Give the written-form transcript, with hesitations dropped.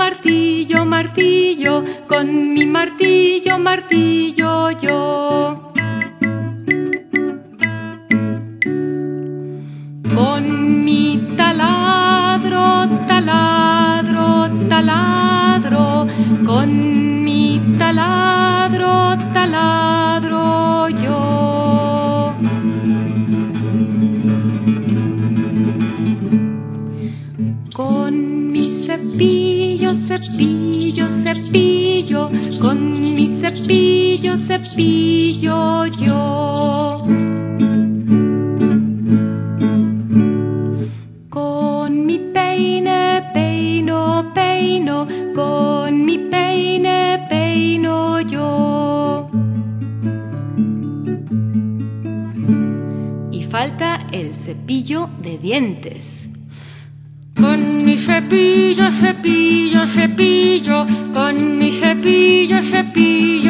martillo, martillo, con mi martillo, martillo yo. Con mi taladro, taladro, taladro, con mi taladro, taladro yo. Con mi cepillo, cepillo, cepillo, con mi cepillo, cepillo yo. Con mi peine, peino, peino, con mi peine, peino yo. Y falta el cepillo de dientes. Con mi cepillo, cepillo, cepillo, con mi cepillo, cepillo